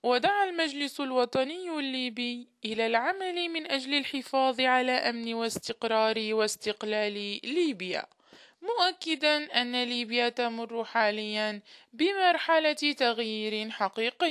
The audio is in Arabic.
ودعا المجلس الوطني الليبي إلى العمل من أجل الحفاظ على أمن واستقرار واستقلال ليبيا، مؤكدا أن ليبيا تمر حاليا بمرحلة تغيير حقيقي،